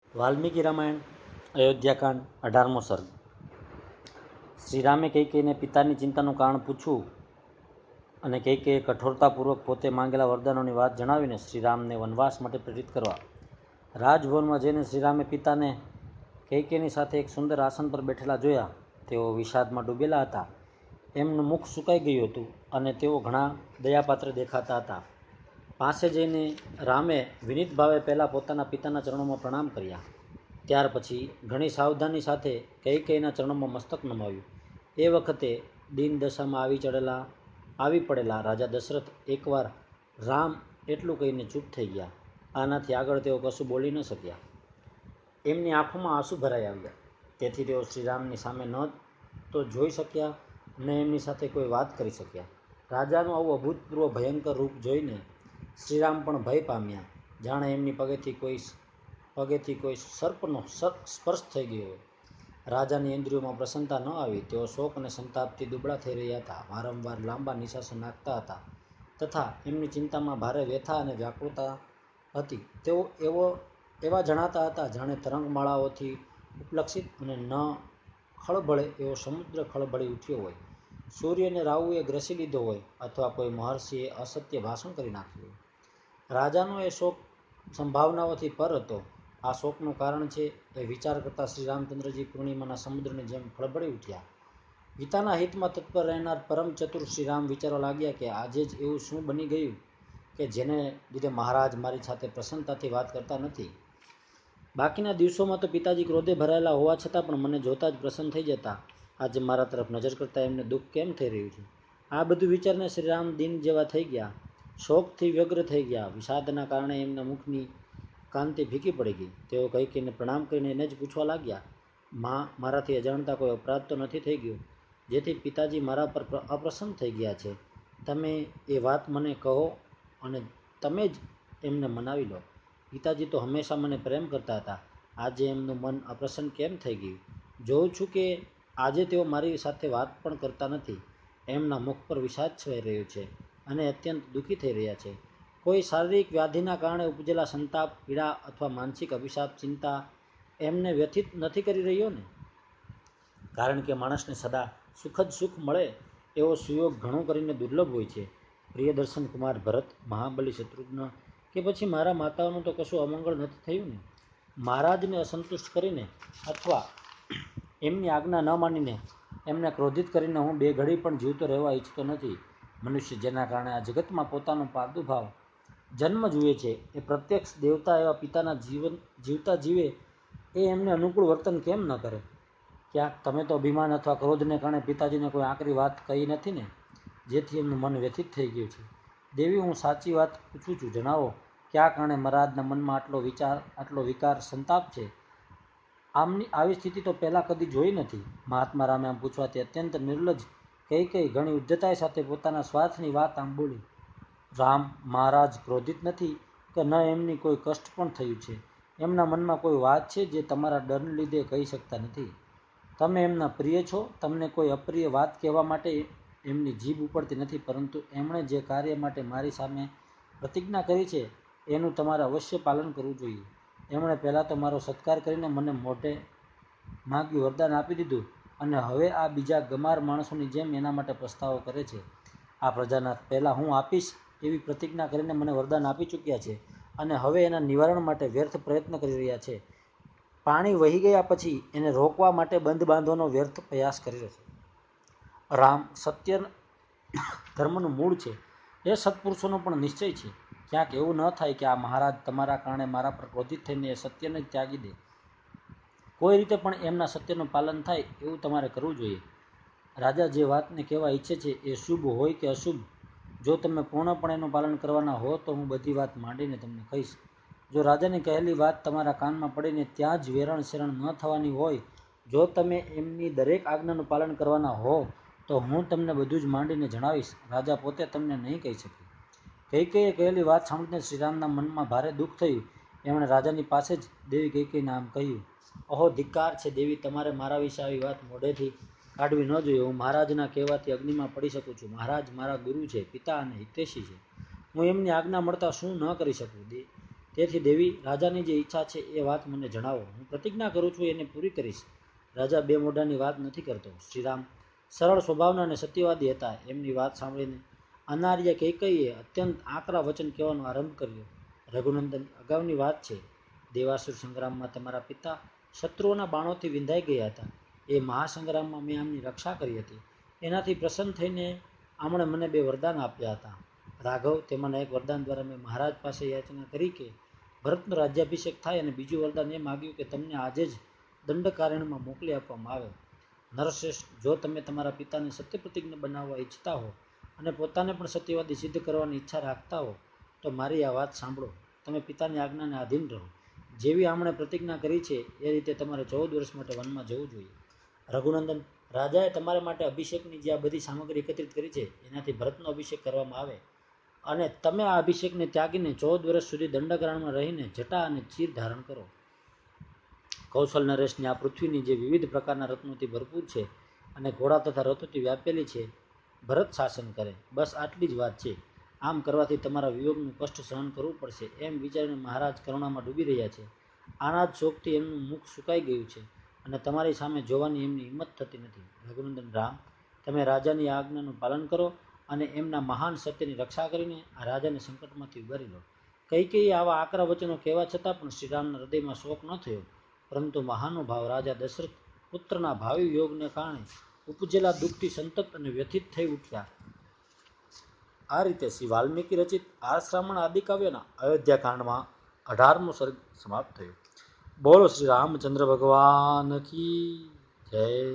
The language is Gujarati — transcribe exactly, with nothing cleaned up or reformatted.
વાલ્મીકી રામાયણ અયોધ્યાકાંડ અઢારમો સર્ગ. શ્રીરામે કૈકેયીને પિતાની ચિંતાનું કારણ પૂછવું અને કૈકેયીએ કઠોરતાપૂર્વક પોતે માંગેલા વરદાનોની વાત જણાવીને શ્રીરામને વનવાસ માટે પ્રેરિત કરવા. રાજભવનમાં જઈને શ્રીરામે પિતાને કૈકેયીની સાથે એક સુંદર આસન પર બેઠેલા જોયા. તેઓ વિષાદમાં ડૂબેલા હતા. એમનું મુખ સુકાઈ ગયું હતું અને તેઓ ઘણા દયાપાત્ર દેખાતા હતા. પાસે જઈને રામે વિનીત ભાવે પહેલાં પોતાના પિતાના ચરણોમાં પ્રણામ કર્યા. ત્યાર પછી ઘણી સાવધાની સાથે કૈકેયીના ચરણોમાં મસ્તક નમાવ્યું. એ વખતે દીન દશામાં આવી ચડેલા આવી પડેલા રાજા દશરથ એકવાર રામ એટલું કહીને ચૂપ થઈ ગયા. આનાથી આગળ તેઓ કશું બોલી ન શક્યા. એમની આંખોમાં આંસુ ભરાઈ આવ્યા. તેથી તેઓ શ્રીરામની સામે ન તો જોઈ શક્યા ન એમની સાથે કોઈ વાત કરી શક્યા. રાજાનું આવું અભૂતપૂર્વ ભયંકર રૂપ જોઈને શ્રીરામ પણ ભય પામ્યા, જાણે એમની પગેથી કોઈ પગેથી કોઈ સર્પનો સ્પર્શ થઈ ગયો હોય. રાજાની ઇન્દ્રિયોમાં પ્રસન્નતા ન આવી. તેઓ શોક અને સંતાપથી દુબળા થઈ રહ્યા હતા. વારંવાર લાંબા નિશ્વાસો નાખતા હતા તથા એમની ચિંતામાં ભારે વ્યથા અને વ્યાકુળતા હતી. તેઓ એવો એવા જણાતા હતા જાણે તરંગમાળાઓથી ઉપલક્ષિત અને ન ખળભળે એવો સમુદ્ર ખળભળી ઉઠ્યો હોય, સૂર્યને રાહુએ ગ્રસી લીધો હોય અથવા કોઈ મહર્ષિએ અસત્ય ભાષણ કરી નાખ્યું હોય. રાજાનો એ શોક સંભાવનાઓથી પર હતો. આ શોકનું કારણ છે એ વિચાર કરતાં શ્રી રામચંદ્રજી પૂર્ણિમાના સમુદ્રની જેમ ખળભળી ઉઠ્યા. પિતાના હિતમાં તત્પર રહેનાર પરમ ચતુર શ્રીરામ વિચારવા લાગ્યા કે આજે જ એવું શું બની ગયું કે જેને લીધે મહારાજ મારી સાથે પ્રસન્નતાથી વાત કરતા નથી. બાકીના દિવસોમાં તો પિતાજી ક્રોધે ભરાયેલા હોવા છતાં પણ મને જોતા જ પ્રસન્ન થઈ જતા. આજે મારા તરફ નજર કરતાં એમને દુઃખ કેમ થઈ રહ્યું છે? આ બધું વિચારને શ્રીરામ દિન જેવા થઈ ગયા. શોકથી વ્યગ્ર થઈ ગયા. વિષાદના કારણે એમના મુખની કાંતિ ફીકી પડી ગઈ. તેઓ કૈકેયીને પ્રણામ કરીને એને જ પૂછવા લાગ્યા, માં, મારાથી અજાણતા કોઈ અપરાધ તો નથી થઈ ગયો જેથી પિતાજી મારા પર અપ્રસન્ન થઈ ગયા છે? તમે એ વાત મને કહો અને તમે જ એમને મનાવી લો. પિતાજી તો હંમેશા મને પ્રેમ કરતા હતા. આજે એમનું મન અપ્રસન્ન કેમ થઈ ગયું? જોઉં છું કે આજે તેઓ મારી સાથે વાત પણ કરતા નથી. એમના મુખ પર વિષાદ છવાઈ રહ્યો છે અને અત્યંત દુઃખી થઈ રહ્યા છે. કોઈ શારીરિક વ્યાધિના કારણે ઉપજેલા સંતાપ, પીડા અથવા માનસિક અભિશાપ ચિંતા એમને વ્યથિત નથી કરી રહ્યો ને? કારણ કે માણસને સદા સુખ જ સુખ મળે એવો સુયોગ ઘણું કરીને દુર્લભ હોય છે. પ્રિયદર્શન કુમાર ભરત, મહાબલી શત્રુઘ્ન કે પછી મારા માતાઓનું તો કશું અમંગળ નથી થયું ને? મહારાજને અસંતુષ્ટ કરીને અથવા એમની આજ્ઞા ન માનીને એમને ક્રોધિત કરીને હું બે ઘડી પણ જીવતો રહેવા ઈચ્છતો નથી. મનુષ્ય જેના કારણે આ જગતમાં પોતાનો પ્રાદુર્ભાવ જન્મ જુએ છે એ પ્રત્યક્ષ દેવતા એવા પિતાના જીવન જીવતા જીવે એ એમને અનુકૂળ વર્તન કેમ ન કરે? ક્યાંક તમે તો અભિમાન અથવા ક્રોધને કારણે પિતાજીને કોઈ આકરી વાત કહી નથી ને, જેથી એમનું મન વ્યથિત થઈ ગયું છે? દેવી, હું સાચી વાત પૂછું છું, જણાવો કયા કારણે મહારાજના મનમાં આટલો વિચાર આટલો વિકાર સંતાપ છે? આમની આવી સ્થિતિ તો પહેલાં કદી જોઈ નથી. મહાત્મા રામે આમ પૂછવાથી અત્યંત નિર્લજ્જ કૈકેયી ઘણી ઉદ્ધતાઈ સાથે પોતાના સ્વાર્થની વાત આમ બોલી. રામ, મહારાજ ક્રોધિત નથી કે ન એમની કોઈ કષ્ટ પણ થયું છે. એમના મનમાં કોઈ વાત છે જે તમારા ડરને લીધે કહી શકતા નથી. તમે એમના પ્રિય છો. તમને કોઈ અપ્રિય વાત કહેવા માટે એમની જીભ ઉપડતી નથી, પરંતુ એમણે જે કાર્ય માટે મારી સામે પ્રતિજ્ઞા કરી છે એનું તમારે અવશ્ય પાલન કરવું જોઈએ. એમણે પહેલાં તો મારો સત્કાર કરીને મને મોઢે માગ્યું વરદાન આપી દીધું અને હવે આ બીજા ગમાર માણસોની જેમ એના માટે પસ્તાવો કરે છે. આ પ્રજાનાથ પહેલાં હું આપીશ એવી પ્રતિજ્ઞા કરીને મને વરદાન આપી ચૂક્યા છે અને હવે એના નિવારણ માટે વ્યર્થ પ્રયત્ન કરી રહ્યા છે. પાણી વહી ગયા પછી એને રોકવા માટે બંધ બાંધવાનો વ્યર્થ પ્રયાસ કરી રહ્યો છે. રામ, સત્ય ધર્મનું મૂળ છે એ સત્પુરુષોનો પણ નિશ્ચય છે. ક્યાંક એવું ન થાય કે આ મહારાજ તમારા કારણે મારા પર ક્રોધિત થઈને એ સત્યને જ ત્યાગી દે. કોઈ રીતે પણ એમના સત્યનું પાલન થાય એવું તમારે કરવું જોઈએ. રાજા જે વાતને કહેવા ઈચ્છે છે એ શુભ હોય કે અશુભ, જો તમે પૂર્ણપણે એનું પાલન કરવાના હો તો હું બધી વાત માંડીને તમને કહીશ. જો રાજાની કહેલી વાત તમારા કાનમાં પડીને ત્યાં જ વેરણ શેરણ ન થવાની હોય, જો તમે એમની દરેક આજ્ઞાનું પાલન કરવાના હો તો હું તમને બધું જ માંડીને જણાવીશ. રાજા પોતે તમને નહીં કહી શકે. કૈકેયીએ કહેલી વાત સાંભળીને શ્રીરામના મનમાં ભારે દુઃખ થયું. એમણે રાજાની પાસે જ દેવી કૈકેયીને આમ કહ્યું, અહો, ધિક્કાર છે દેવી, તમારે મારા વિશે આવી વાત મોઢેથી કાઢવી ન જોઈએ. હું મહારાજના કહેવાથી અગ્નિમાં પડી શકું છું. મહારાજ મારા ગુરુ છે, પિતા અને હિતૈષી છે. હું એમની આજ્ઞા મળતા શું ન કરી શકું? તેથી દેવી, રાજાની જે ઈચ્છા છે એ વાત મને જણાવો. હું પ્રતિજ્ઞા કરું છું એને પૂરી કરીશ. રાજા બે મોઢાની વાત નથી કરતો. શ્રીરામ સરળ સ્વભાવના અને સત્યવાદી હતા. એમની વાત સાંભળીને અનાર્ય કૈકેયીએ અત્યંત આકરા વચન કહેવાનો આરંભ કર્યો. રઘુનંદન, અગાઉની વાત છે. દેવાસુર સંગ્રામમાં તમારા પિતા શત્રુઓના બાણોથી વિંધાઈ ગયા હતા. એ મહાસંગ્રામમાં મેં આમની રક્ષા કરી હતી. એનાથી પ્રસન્ન થઈને આમણે મને બે વરદાન આપ્યા હતા. રાઘવ, તેમાંના એક વરદાન દ્વારા મેં મહારાજ પાસે યાચના કરી કે ભરતનો રાજ્યાભિષેક થાય, અને બીજું વરદાન એ માગ્યું કે તમને આજે જ દંડકારણ્યમાં મોકલી આપવામાં આવે. નરશ્રેષ્ઠ, જો તમે તમારા પિતાને સત્ય પ્રતિજ્ઞ બનાવવા ઈચ્છતા હો અને પોતાને પણ સત્યવાદી સિદ્ધ કરવાની ઈચ્છા રાખતા હો તો મારી આ વાત સાંભળો. તમે પિતાની આજ્ઞાને આધીન રહો. જેવી આમણે પ્રતિજ્ઞા કરી છે એ રીતે તમારે ચૌદ વર્ષ માટે વનમાં જવું જોઈએ. રઘુનંદન, રાજાએ તમારા માટે અભિષેકની જે આ બધી સામગ્રી એકત્રિત કરી છે એનાથી ભરતનો અભિષેક કરવામાં આવે, અને તમે આ અભિષેકને ત્યાગીને ચૌદ વર્ષ સુધી દંડકારણ્યમાં રહીને જટા અને ચીર ધારણ કરો. કૌશલ નરેશની આ પૃથ્વીની જે વિવિધ પ્રકારના રત્નોથી ભરપૂર છે અને ઘોડા તથા રથોથી વ્યાપેલી છે, ભરત શાસન કરે. બસ આટલી જ વાત છે. આમ કરવાથી તમારા વિયોગનું કષ્ટ સહન કરવું પડશે એમ વિચારીને મહારાજ કરુણામાં ડૂબી રહ્યા છે. આના જ શોકથી એમનું મુખ સુકાઈ ગયું છે અને તમારી સામે જોવાની એમની હિંમત થતી નથી. રઘુનંદન રામ, તમે રાજાની આ આજ્ઞાનું પાલન કરો અને એમના મહાન સત્યની રક્ષા કરીને આ રાજાને સંકટમાંથી ઉગારી લો. કૈકેયીએ આવા આકરા વચનો કહેવા છતાં પણ શ્રીરામના હૃદયમાં શોક ન થયો, પરંતુ મહાનુભાવ રાજા દશરથ પુત્રના ભાવિ યોગને કારણે ઉપજેલા દુઃખથી સંતપ્ત અને વ્યથિત થઈ ઉઠ્યા. આ રીતે શ્રી વાલ્મીકી રચિત આશ્રામણ આદિ કાવ્યના અયોધ્યાકાંડમાં અઢારમો સર્ગ સમાપ્ત થયો. બોલો શ્રી રામચંદ્ર ભગવાન કી જય.